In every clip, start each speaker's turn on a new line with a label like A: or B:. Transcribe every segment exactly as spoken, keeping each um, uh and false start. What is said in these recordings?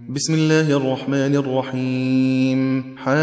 A: بسم الله الرحمن الرحيم.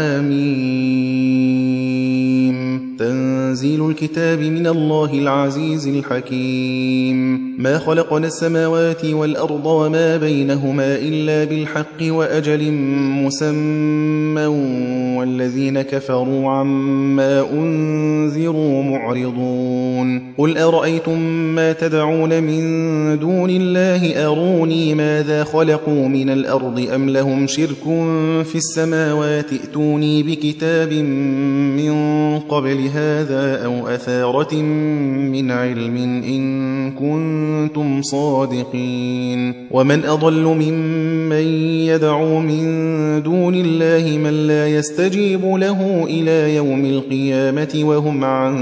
A: حميم. تنزيل الكتاب من الله العزيز الحكيم. ما خلقنا السماوات والأرض وما بينهما إلا بالحق وأجل مسمى والذين كفروا عما أنذروا معرضون. قل أرأيتم ما تدعون من دون الله أروني ماذا خلقوا من الأرض أم لهم شرك في السماوات ائتوني بكتاب من قبل هذا أو أثارة من علم إن كنتم صادقين. ومن أضل ممن يدعو من دون الله من لا يستجيب له إلى يوم القيامة وهم عن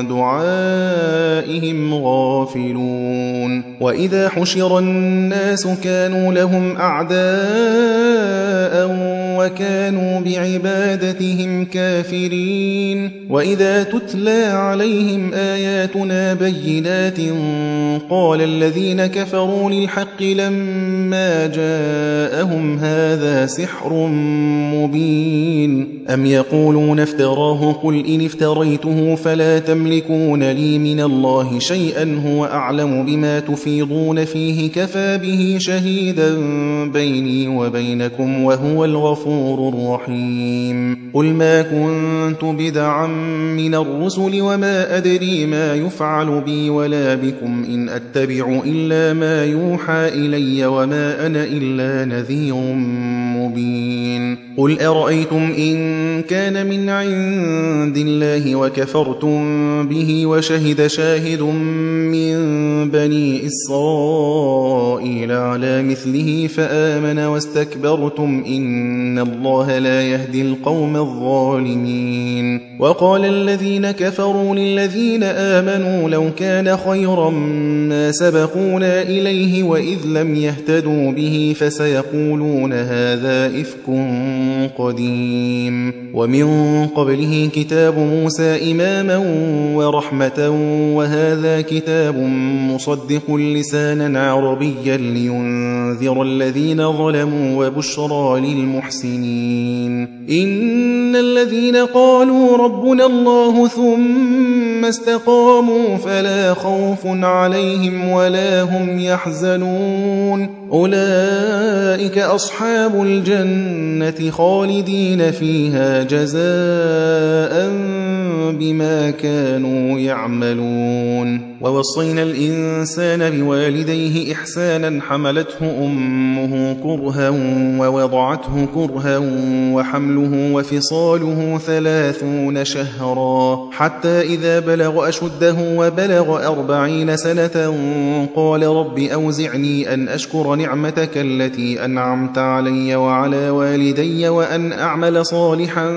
A: دعائهم غافلون. وإذا حشر الناس كانوا لهم أعداء وكانوا بعبادتهم كافرين. وإذا تتلى عليهم آياتنا بينات قال الذين كفروا للحق لما جاءهم هذا سحر مبين. أم يقولون افتراه قل إن افتريته فلا تملكون لي من الله شيئا هو أعلم بما تفيضون فيه كفى به شهيدا بيني وبينكم وهو الغفور الرحيم. قل ما كنت بدعا من الرسل وما أدري ما يفعل بي ولا بكم إن أتبع إلا ما يوحى إلي وما أنا إلا نذير مبين. قل أرأيتم إن كان من عند الله وكفرتم به وشهد شاهد من بني إسرائيل على مثله فآمن واستكبرتم إن الله لا يهدي القوم الظالمين. وقال الذين كفروا للذين آمنوا لو كان خيرا ما سبقونا إليه وإذ لم يهتدوا به فسيقولون هذا إفك قديم. ومن قبله كتاب موسى إماما ورحمة وهذا كتاب مصدق لسانا عربيا لينذر الذين ظلموا وبشرى للمحسنين. إن الذين قالوا ربنا الله ثم استقاموا فلا خوف عليهم ولا هم يحزنون أولئك أصحاب الجنة خالدين فيها جزاء بما كانوا يعملون. ووصينا الإنسان بوالديه إحسانا حملته أمه كرها ووضعته كرها وحمله وفصاله ثلاثون شهرا حتى إذا بلغ أشده وبلغ أربعين سنة قال رب أوزعني أن أشكر نعمتك التي أنعمت علي وعلى والدي وأن أعمل صالحا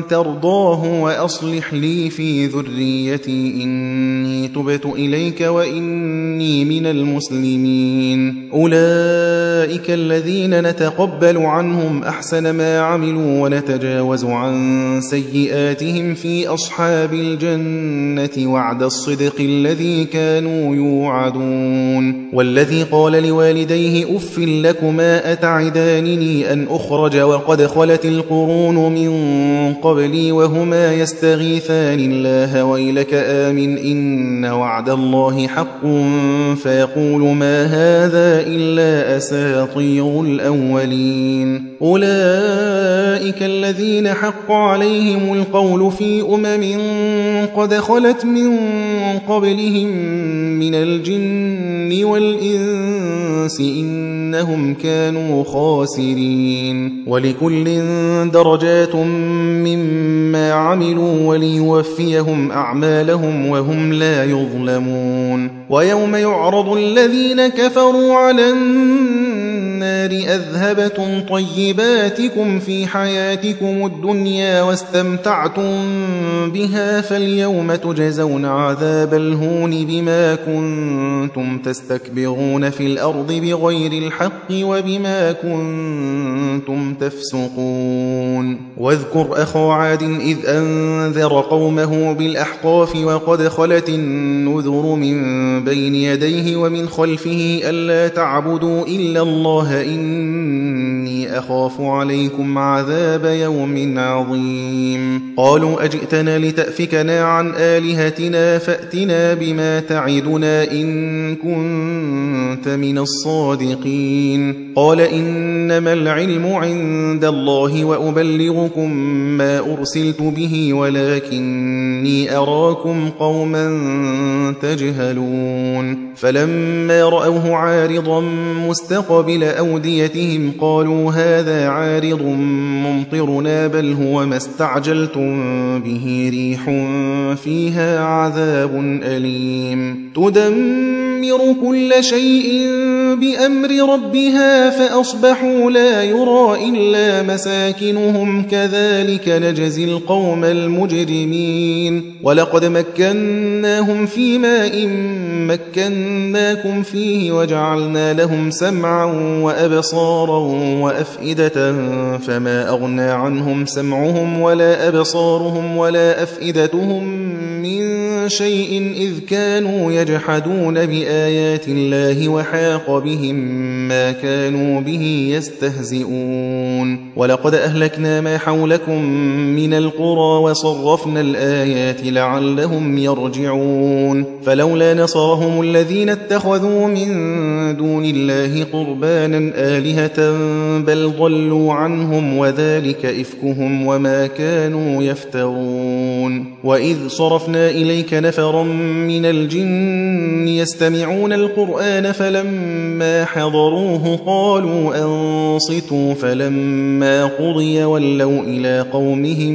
A: ترضاه وأصلح لي في ذريتي إني تبت إليك وإني من المسلمين. أولئك الذين نتقبل عنهم أحسن ما عملوا ونتجاوز عن سيئاتهم في أصحاب الجنة وعد الصدق الذي كانوا يوعدون. والذي قال لوالديه أف لكما أتعدانني أن أخرج وقد خلت القرون من قبلي وهما يستغيثان الله ويلك آمن إن وعد الله حق فيقول ما هذا إلا أساطير الأولين. أولئك الذين حق عليهم القول في أمم قد خلت من قبلهم من الجن والإنس إنهم كانوا خاسرين. ولكل درجات مما عملوا وليوفيهم أعمالهم وهم لا يظلمون. ويوم يعرض الذين كفروا على النار أذهبتم طيباتكم في حياتكم الدنيا واستمتعتم بها فاليوم تجزون عذاب الهون بما كنتم تستكبرون في الأرض بغير الحق وبما كنتم تفسقون. واذكر أخا عاد إذ أنذر قومه بالأحقاف وقد خلت النذر من بين يديه ومن خلفه ألا تعبدوا إلا الله إني أخاف عليكم عذاب يوم عظيم قالوا أجئتنا لتأفكنا عن آلهتنا فأتنا بما تعدنا إن كنت من الصادقين قال إنما العلم عند الله وأبلغكم ما أرسلت به ولكني أراكم قوما تجهلون فلما رأوه عارضا مستقبل أوديتهم قالوا هذا عارض ممطرنا بل هو ما استعجلتم به ريح فيها عذاب أليم تدمر كل شيء بأمر ربها فأصبحوا لا يرى إلا مساكنهم كذلك نجزي القوم المجرمين ولقد مكناهم في ماء مكناكم فيه وجعلنا لهم سمعا وأبصارا وأفئدة فما أغنى عنهم سمعهم ولا أبصارهم ولا أفئدتهم من شيء إذ كانوا يجحدون بآيات الله وحاق بهم ما كانوا به يستهزئون ولقد أهلكنا ما حولكم من القرى وصرفنا الآيات لعلهم يرجعون فلولا نصرهم الذين اتخذوا من دون الله قربانا آلهة بل ضلوا عنهم وذلك إفكهم وما كانوا يفترون وإذ صرفنا إليك نفرا من الجن يستمعون القرآن فلما حضروه قالوا أنصتوا فلما قضي ولوا إلى قومهم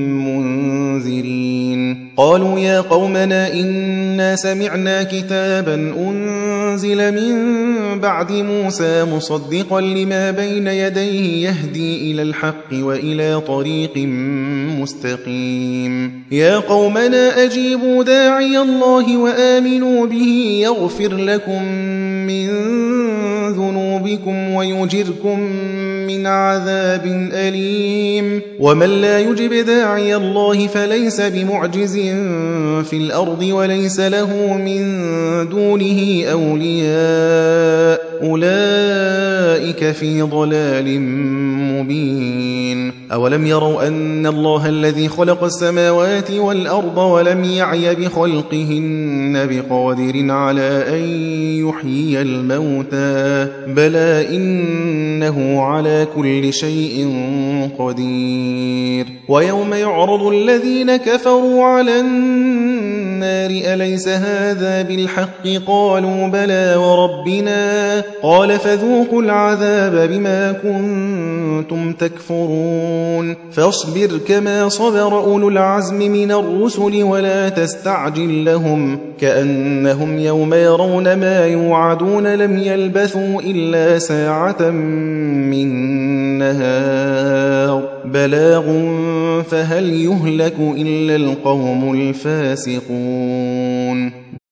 A: منذرين قالوا يا قومنا إنا سمعنا كتابا أنزل من بعد موسى مصدقا لما بين يديه يهدي إلى الحق وإلى طريق مستقيم يا قومنا أجيبوا داعي الله وآمنوا به يغفر لكم من ذنوبكم ويجركم من عذاب أليم ومن لا يجب داعي الله فليس بمعجز في الأرض وليس له من دونه أولياء أولئك في ضلال مبين أولم يروا أن الله الذي خلق السماوات والأرض ولم يعي بخلقهن بقادر على أن يحيي الموتى بلى إنه على كل شيء قدير ويوم يعرض الذين كفروا على النار أليس هذا بالحق قالوا بلى وربنا قال فذوقوا العذاب بما كنتم تكفرون فاصبر كما صبر أولو العزم من الرسل ولا تستعجل لهم كأنهم يوم يرون ما يوعدون لم يلبثوا إلا ساعة من نهار بلاغ فهل يهلك إلا القوم الفاسقون